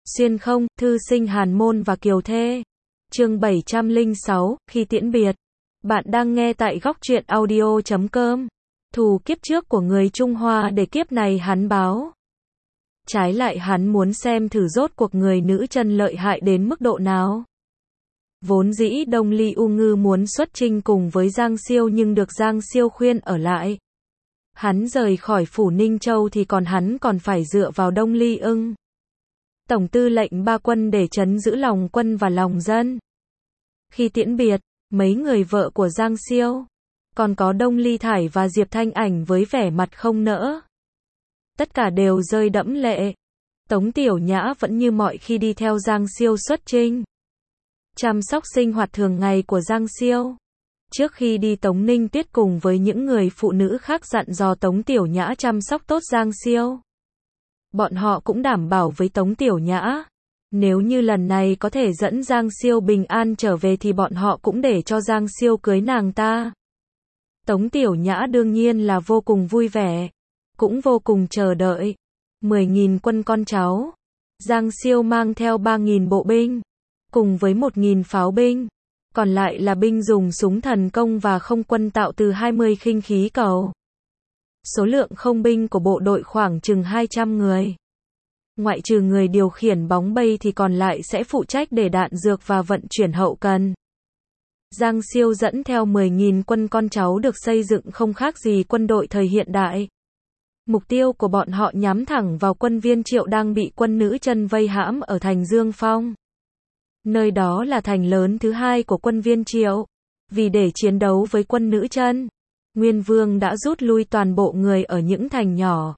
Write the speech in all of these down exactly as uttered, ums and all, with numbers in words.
Xuyên không, thư sinh Hàn Môn và Kiều Thê. Chương bảy trăm lẻ sáu, khi tiễn biệt. Bạn đang nghe tại góc truyện audio chấm com. Thù kiếp trước của người Trung Hoa để kiếp này hắn báo. Trái lại hắn muốn xem thử rốt cuộc người nữ chân lợi hại đến mức độ nào. Vốn dĩ Đông Ly U Ngư muốn xuất chinh cùng với Giang Siêu nhưng được Giang Siêu khuyên ở lại. Hắn rời khỏi phủ Ninh Châu thì còn hắn còn phải dựa vào Đông Ly Ưng. Tổng tư lệnh ba quân để trấn giữ lòng quân và lòng dân. Khi tiễn biệt, mấy người vợ của Giang Siêu, còn có Đông Ly Thải và Diệp Thanh Ảnh với vẻ mặt không nỡ. Tất cả đều rơi đẫm lệ. Tống Tiểu Nhã vẫn như mọi khi đi theo Giang Siêu xuất chinh. Chăm sóc sinh hoạt thường ngày của Giang Siêu. Trước khi đi Tống Ninh Tuyết cùng với những người phụ nữ khác dặn dò Tống Tiểu Nhã chăm sóc tốt Giang Siêu. Bọn họ cũng đảm bảo với Tống Tiểu Nhã, nếu như lần này có thể dẫn Giang Siêu bình an trở về thì bọn họ cũng để cho Giang Siêu cưới nàng ta. Tống Tiểu Nhã đương nhiên là vô cùng vui vẻ, cũng vô cùng chờ đợi. mười nghìn quân con cháu, Giang Siêu mang theo ba nghìn bộ binh, cùng với một nghìn pháo binh, còn lại là binh dùng súng thần công và không quân tạo từ hai mươi khinh khí cầu. Số lượng không binh của bộ đội khoảng chừng hai trăm người. Ngoại trừ người điều khiển bóng bay thì còn lại sẽ phụ trách để đạn dược và vận chuyển hậu cần. Giang Siêu dẫn theo mười nghìn quân con cháu được xây dựng không khác gì quân đội thời hiện đại. Mục tiêu của bọn họ nhắm thẳng vào quân Viên Triệu đang bị quân nữ chân vây hãm ở thành Dương Phong. Nơi đó là thành lớn thứ hai của quân Viên Triệu. Vì để chiến đấu với quân nữ chân, Nguyên Vương đã rút lui toàn bộ người ở những thành nhỏ.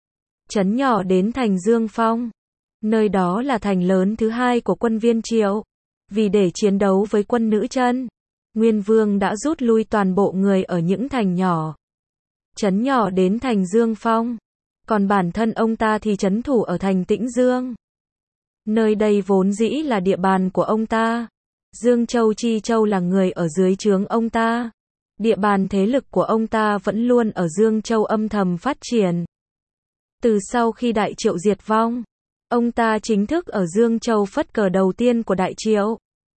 Trấn nhỏ đến thành Dương Phong. Nơi đó là thành lớn thứ hai của quân Viên Triệu. Vì để chiến đấu với quân nữ chân, Nguyên Vương đã rút lui toàn bộ người ở những thành nhỏ. Trấn nhỏ đến thành Dương Phong. Còn bản thân ông ta thì trấn thủ ở thành Tĩnh Dương. Nơi đây vốn dĩ là địa bàn của ông ta. Dương Châu Chi Châu là người ở dưới trướng ông ta. Địa bàn thế lực của ông ta vẫn luôn ở Dương Châu âm thầm phát triển. Từ sau khi Đại Triệu diệt vong, ông ta chính thức ở Dương Châu phất cờ đầu tiên của Đại Triệu.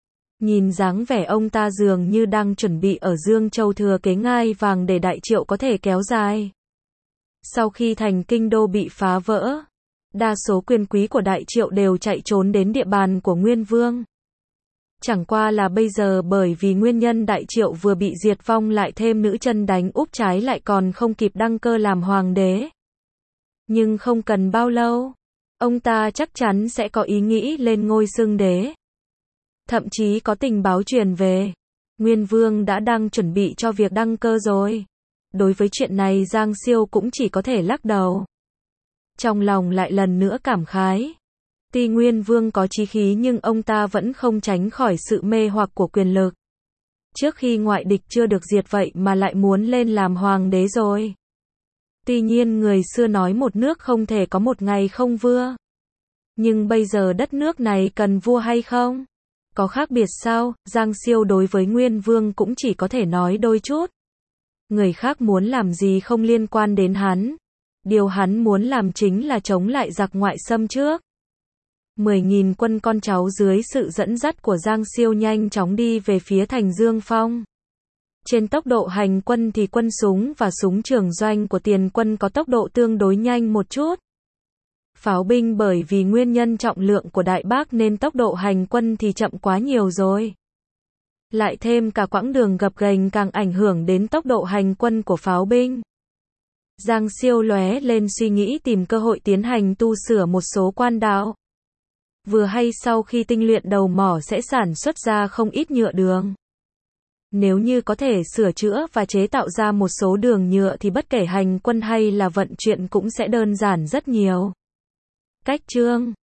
Nhìn dáng vẻ ông ta dường như đang chuẩn bị ở Dương Châu thừa kế ngai vàng để Đại Triệu có thể kéo dài. Sau khi thành kinh đô bị phá vỡ, đa số quyền quý của Đại Triệu đều chạy trốn đến địa bàn của Nguyên Vương. Chẳng qua là bây giờ bởi vì nguyên nhân Đại Triệu vừa bị diệt vong lại thêm nữ chân đánh úp trái lại còn không kịp đăng cơ làm hoàng đế. Nhưng không cần bao lâu, ông ta chắc chắn sẽ có ý nghĩ lên ngôi xưng đế. Thậm chí có tình báo truyền về, Nguyên Vương đã đang chuẩn bị cho việc đăng cơ rồi. Đối với chuyện này Giang Siêu cũng chỉ có thể lắc đầu. Trong lòng lại lần nữa cảm khái. Tuy Nguyên Vương có chí khí nhưng ông ta vẫn không tránh khỏi sự mê hoặc của quyền lực. Trước khi ngoại địch chưa được diệt vậy mà lại muốn lên làm hoàng đế rồi. Tuy nhiên người xưa nói một nước không thể có một ngày không vua. Nhưng bây giờ đất nước này cần vua hay không? Có khác biệt sao? Giang Siêu đối với Nguyên Vương cũng chỉ có thể nói đôi chút. Người khác muốn làm gì không liên quan đến hắn. Điều hắn muốn làm chính là chống lại giặc ngoại xâm trước. mười nghìn quân con cháu dưới sự dẫn dắt của Giang Siêu nhanh chóng đi về phía thành Dương Phong. Trên tốc độ hành quân thì quân súng và súng trường doanh của tiền quân có tốc độ tương đối nhanh một chút. Pháo binh bởi vì nguyên nhân trọng lượng của Đại Bác nên tốc độ hành quân thì chậm quá nhiều rồi. Lại thêm cả quãng đường gập ghềnh càng ảnh hưởng đến tốc độ hành quân của pháo binh. Giang Siêu lóe lên suy nghĩ tìm cơ hội tiến hành tu sửa một số quan đạo. Vừa hay sau khi tinh luyện đầu mỏ sẽ sản xuất ra không ít nhựa đường. Nếu như có thể sửa chữa và chế tạo ra một số đường nhựa thì bất kể hành quân hay là vận chuyển cũng sẽ đơn giản rất nhiều. Cách chương